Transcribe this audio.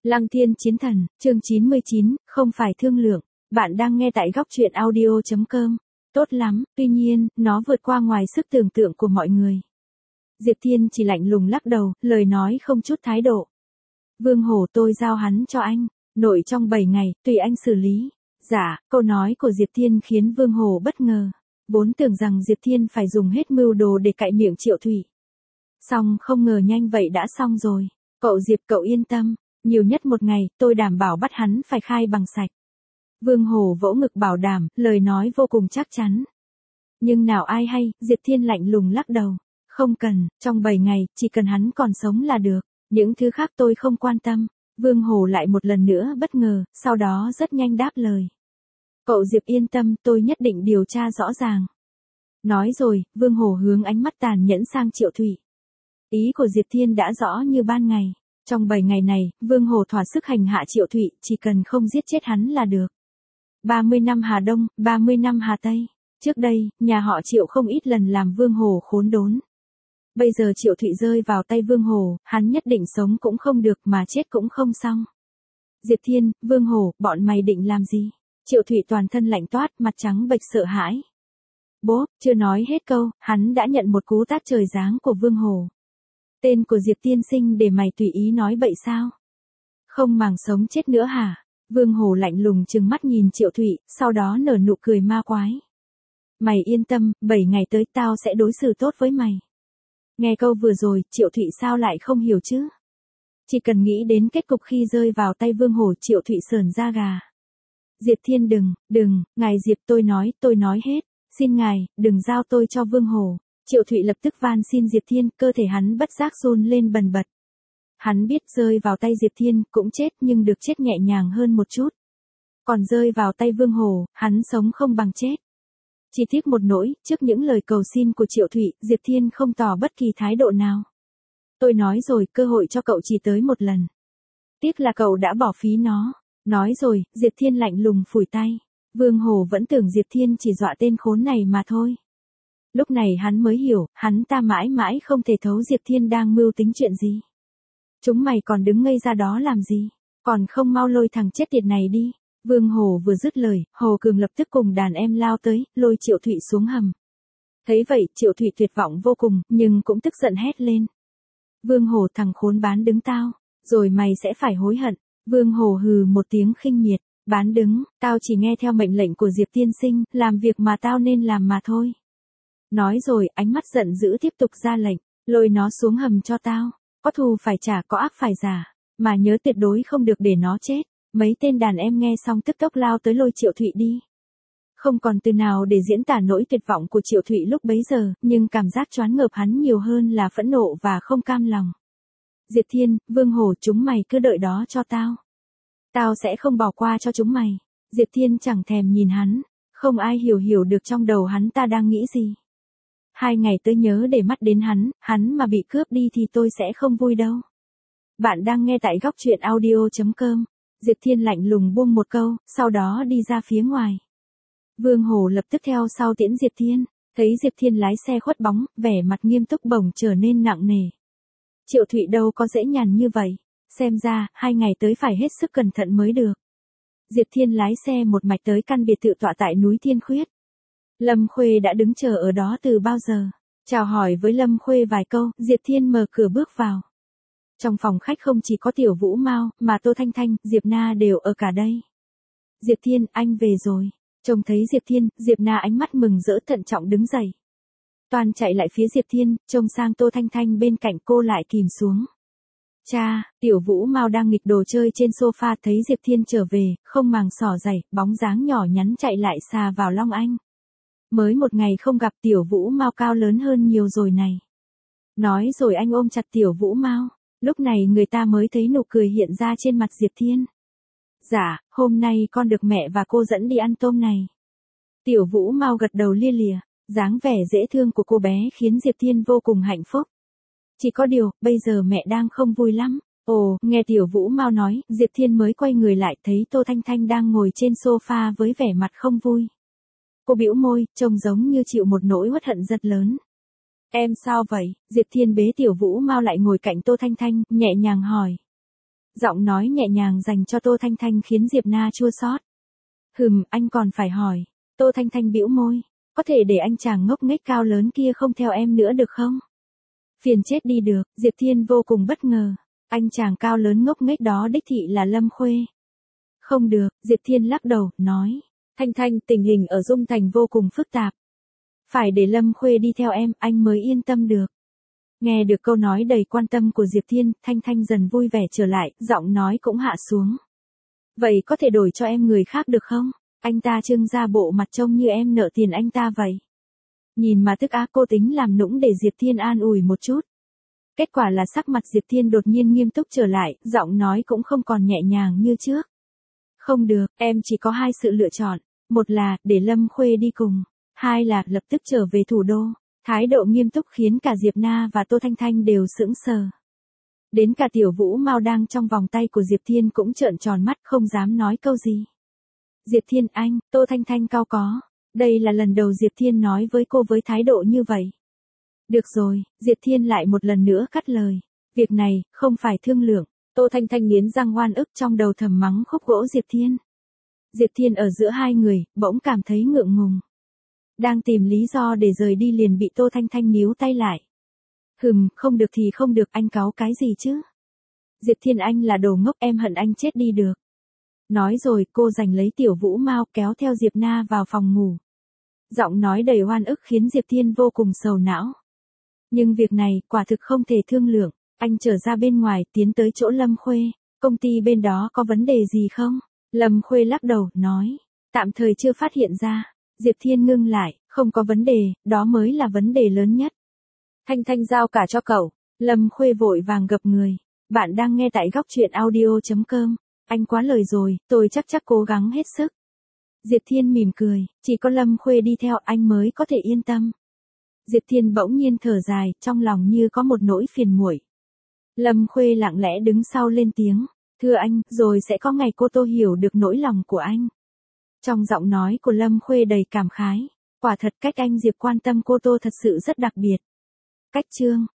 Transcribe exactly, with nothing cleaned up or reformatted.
Lăng Thiên Chiến Thần, chương chín mươi chín, không phải thương lượng. Bạn đang nghe tại góc truyện audio chấm com. Tốt lắm, tuy nhiên, nó vượt qua ngoài sức tưởng tượng của mọi người. Diệp Thiên chỉ lạnh lùng lắc đầu, lời nói không chút thái độ. Vương Hổ tôi giao hắn cho anh, nội trong bảy ngày, tùy anh xử lý. Dạ, câu nói của Diệp Thiên khiến Vương Hổ bất ngờ. Vốn tưởng rằng Diệp Thiên phải dùng hết mưu đồ để cạy miệng Triệu Thụy. Xong không ngờ nhanh vậy đã xong rồi. Cậu Diệp cậu yên tâm. Nhiều nhất một ngày, tôi đảm bảo bắt hắn phải khai bằng sạch. Vương Hổ vỗ ngực bảo đảm, lời nói vô cùng chắc chắn. Nhưng nào ai hay, Diệp Thiên lạnh lùng lắc đầu. Không cần, trong bảy ngày, chỉ cần hắn còn sống là được. Những thứ khác tôi không quan tâm. Vương Hổ lại một lần nữa bất ngờ, sau đó rất nhanh đáp lời. Cậu Diệp yên tâm, tôi nhất định điều tra rõ ràng. Nói rồi, Vương Hổ hướng ánh mắt tàn nhẫn sang Triệu Thụy. Ý của Diệp Thiên đã rõ như ban ngày. Trong bảy ngày này, Vương Hổ thỏa sức hành hạ Triệu Thụy, chỉ cần không giết chết hắn là được. ba mươi năm Hà Đông, ba mươi năm Hà Tây. Trước đây, nhà họ Triệu không ít lần làm Vương Hổ khốn đốn. Bây giờ Triệu Thụy rơi vào tay Vương Hổ, hắn nhất định sống cũng không được mà chết cũng không xong. Diệp Thiên, Vương Hổ, bọn mày định làm gì? Triệu Thụy toàn thân lạnh toát, mặt trắng bệch sợ hãi. Bố, chưa nói hết câu, hắn đã nhận một cú tát trời giáng của Vương Hổ. Tên của Diệp tiên sinh để mày tùy ý nói bậy sao? Không màng sống chết nữa hả? Vương Hổ lạnh lùng trừng mắt nhìn Triệu Thụy, sau đó nở nụ cười ma quái. Mày yên tâm, bảy ngày tới tao sẽ đối xử tốt với mày. Nghe câu vừa rồi, Triệu Thụy sao lại không hiểu chứ? Chỉ cần nghĩ đến kết cục khi rơi vào tay Vương Hổ, Triệu Thụy sởn da gà. Diệp Thiên đừng, đừng, ngài Diệp tôi nói, tôi nói hết, xin ngài, đừng giao tôi cho Vương Hổ. Triệu Thụy lập tức van xin Diệp Thiên, cơ thể hắn bất giác run lên bần bật. Hắn biết rơi vào tay Diệp Thiên cũng chết nhưng được chết nhẹ nhàng hơn một chút. Còn rơi vào tay Vương Hổ, hắn sống không bằng chết. Chỉ tiếc một nỗi, trước những lời cầu xin của Triệu Thụy, Diệp Thiên không tỏ bất kỳ thái độ nào. Tôi nói rồi, cơ hội cho cậu chỉ tới một lần. Tiếc là cậu đã bỏ phí nó. Nói rồi, Diệp Thiên lạnh lùng phủi tay. Vương Hổ vẫn tưởng Diệp Thiên chỉ dọa tên khốn này mà thôi. Lúc này hắn mới hiểu, hắn ta mãi mãi không thể thấu Diệp Thiên đang mưu tính chuyện gì. Chúng mày còn đứng ngây ra đó làm gì, còn không mau lôi thằng chết tiệt này đi. Vương Hổ vừa dứt lời, Hồ Cường lập tức cùng đàn em lao tới, lôi Triệu Thụy xuống hầm. Thấy vậy, Triệu Thụy tuyệt vọng vô cùng, nhưng cũng tức giận hét lên. Vương Hổ thằng khốn bán đứng tao, rồi mày sẽ phải hối hận. Vương Hổ hừ một tiếng khinh miệt, bán đứng, tao chỉ nghe theo mệnh lệnh của Diệp tiên sinh, làm việc mà tao nên làm mà thôi. Nói rồi, ánh mắt giận dữ tiếp tục ra lệnh, lôi nó xuống hầm cho tao, có thù phải trả, có ác phải trả, mà nhớ tuyệt đối không được để nó chết. Mấy tên đàn em nghe xong tức tốc lao tới lôi Triệu Thụy đi. Không còn từ nào để diễn tả nỗi tuyệt vọng của Triệu Thụy lúc bấy giờ, nhưng cảm giác choáng ngợp hắn nhiều hơn là phẫn nộ và không cam lòng. Diệp Thiên, Vương Hổ, chúng mày cứ đợi đó cho tao. Tao sẽ không bỏ qua cho chúng mày. Diệp Thiên chẳng thèm nhìn hắn, không ai hiểu hiểu được trong đầu hắn ta đang nghĩ gì. Hai ngày tới nhớ để mắt đến hắn, hắn mà bị cướp đi thì tôi sẽ không vui đâu. Bạn đang nghe tại góc truyện audio chấm com. Diệp Thiên lạnh lùng buông một câu, sau đó đi ra phía ngoài. Vương Hổ lập tức theo sau tiễn Diệp Thiên, thấy Diệp Thiên lái xe khuất bóng, vẻ mặt nghiêm túc bỗng trở nên nặng nề. Triệu Thụy đâu có dễ nhàn như vậy, xem ra, hai ngày tới phải hết sức cẩn thận mới được. Diệp Thiên lái xe một mạch tới căn biệt thự tọa tại núi Thiên Khuyết. Lâm Khuê đã đứng chờ ở đó từ bao giờ. Chào hỏi với Lâm Khuê vài câu, Diệp Thiên mở cửa bước vào. Trong phòng khách không chỉ có Tiểu Vũ Mao, mà Tô Thanh Thanh, Diệp Na đều ở cả đây. Diệp Thiên, anh về rồi. Trông thấy Diệp Thiên, Diệp Na ánh mắt mừng rỡ thận trọng đứng dậy. Toàn chạy lại phía Diệp Thiên, trông sang Tô Thanh Thanh bên cạnh cô lại kìm xuống. Cha, Tiểu Vũ Mao đang nghịch đồ chơi trên sofa thấy Diệp Thiên trở về, không màng xỏ giày, bóng dáng nhỏ nhắn chạy lại xà vào Long Anh. Mới một ngày không gặp Tiểu Vũ Mao cao lớn hơn nhiều rồi này. Nói rồi anh ôm chặt Tiểu Vũ Mao. Lúc này người ta mới thấy nụ cười hiện ra trên mặt Diệp Thiên. Dạ, hôm nay con được mẹ và cô dẫn đi ăn tôm này. Tiểu Vũ Mao gật đầu lia lịa, dáng vẻ dễ thương của cô bé khiến Diệp Thiên vô cùng hạnh phúc. Chỉ có điều, bây giờ mẹ đang không vui lắm. Ồ, nghe Tiểu Vũ Mao nói, Diệp Thiên mới quay người lại thấy Tô Thanh Thanh đang ngồi trên sofa với vẻ mặt không vui. Cô bĩu môi, trông giống như chịu một nỗi uất hận rất lớn. Em sao vậy? Diệp Thiên bế Tiểu Vũ Mao lại ngồi cạnh Tô Thanh Thanh, nhẹ nhàng hỏi. Giọng nói nhẹ nhàng dành cho Tô Thanh Thanh khiến Diệp Na chua xót. Hừm, anh còn phải hỏi. Tô Thanh Thanh bĩu môi. Có thể để anh chàng ngốc nghếch cao lớn kia không theo em nữa được không? Phiền chết đi được, Diệp Thiên vô cùng bất ngờ. Anh chàng cao lớn ngốc nghếch đó đích thị là Lâm Khuê. Không được, Diệp Thiên lắc đầu, nói. Thanh Thanh, tình hình ở Dung Thành vô cùng phức tạp. Phải để Lâm Khuê đi theo em, anh mới yên tâm được. Nghe được câu nói đầy quan tâm của Diệp Thiên, Thanh Thanh dần vui vẻ trở lại, giọng nói cũng hạ xuống. Vậy có thể đổi cho em người khác được không? Anh ta trưng ra bộ mặt trông như em nợ tiền anh ta vậy. Nhìn mà tức á, cô tính làm nũng để Diệp Thiên an ủi một chút. Kết quả là sắc mặt Diệp Thiên đột nhiên nghiêm túc trở lại, giọng nói cũng không còn nhẹ nhàng như trước. Không được, em chỉ có hai sự lựa chọn. Một là, để Lâm Khuê đi cùng. Hai là, lập tức trở về thủ đô. Thái độ nghiêm túc khiến cả Diệp Na và Tô Thanh Thanh đều sững sờ. Đến cả Tiểu Vũ Mao đang trong vòng tay của Diệp Thiên cũng trợn tròn mắt không dám nói câu gì. Diệp Thiên anh, Tô Thanh Thanh cau có. Đây là lần đầu Diệp Thiên nói với cô với thái độ như vậy. Được rồi, Diệp Thiên lại một lần nữa cắt lời. Việc này, không phải thương lượng. Tô Thanh Thanh nghiến răng oan ức trong đầu thầm mắng khúc gỗ Diệp Thiên. Diệp Thiên ở giữa hai người, bỗng cảm thấy ngượng ngùng. Đang tìm lý do để rời đi liền bị Tô Thanh Thanh níu tay lại. Hừm, không được thì không được, anh cáu cái gì chứ? Diệp Thiên anh là đồ ngốc, em hận anh chết đi được. Nói rồi cô giành lấy Tiểu Vũ Mao kéo theo Diệp Na vào phòng ngủ. Giọng nói đầy oan ức khiến Diệp Thiên vô cùng sầu não. Nhưng việc này quả thực không thể thương lượng. Anh trở ra bên ngoài tiến tới chỗ Lâm Khuê. Công ty bên đó có vấn đề gì không? Lâm Khuê lắc đầu, nói. Tạm thời chưa phát hiện ra. Diệp Thiên ngưng lại, không có vấn đề, đó mới là vấn đề lớn nhất. Thanh Thanh giao cả cho cậu. Lâm Khuê vội vàng gập người. Bạn đang nghe tại góc truyện audio chấm com. Anh quá lời rồi, tôi chắc chắc cố gắng hết sức. Diệp Thiên mỉm cười, chỉ có Lâm Khuê đi theo anh mới có thể yên tâm. Diệp Thiên bỗng nhiên thở dài, trong lòng như có một nỗi phiền muội. Lâm Khuê lặng lẽ đứng sau lên tiếng, thưa anh, rồi sẽ có ngày cô Tô hiểu được nỗi lòng của anh. Trong giọng nói của Lâm Khuê đầy cảm khái, quả thật cách anh Diệp quan tâm cô Tô thật sự rất đặc biệt. Cách chương